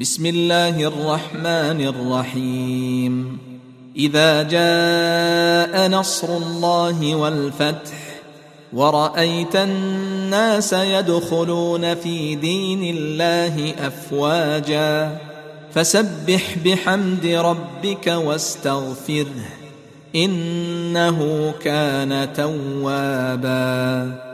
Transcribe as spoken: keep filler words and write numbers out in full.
بسم الله الرحمن الرحيم. إذا جاء نصر الله والفتح ورأيت الناس يدخلون في دين الله أفواجا فسبح بحمد ربك واستغفره إنه كان توابا.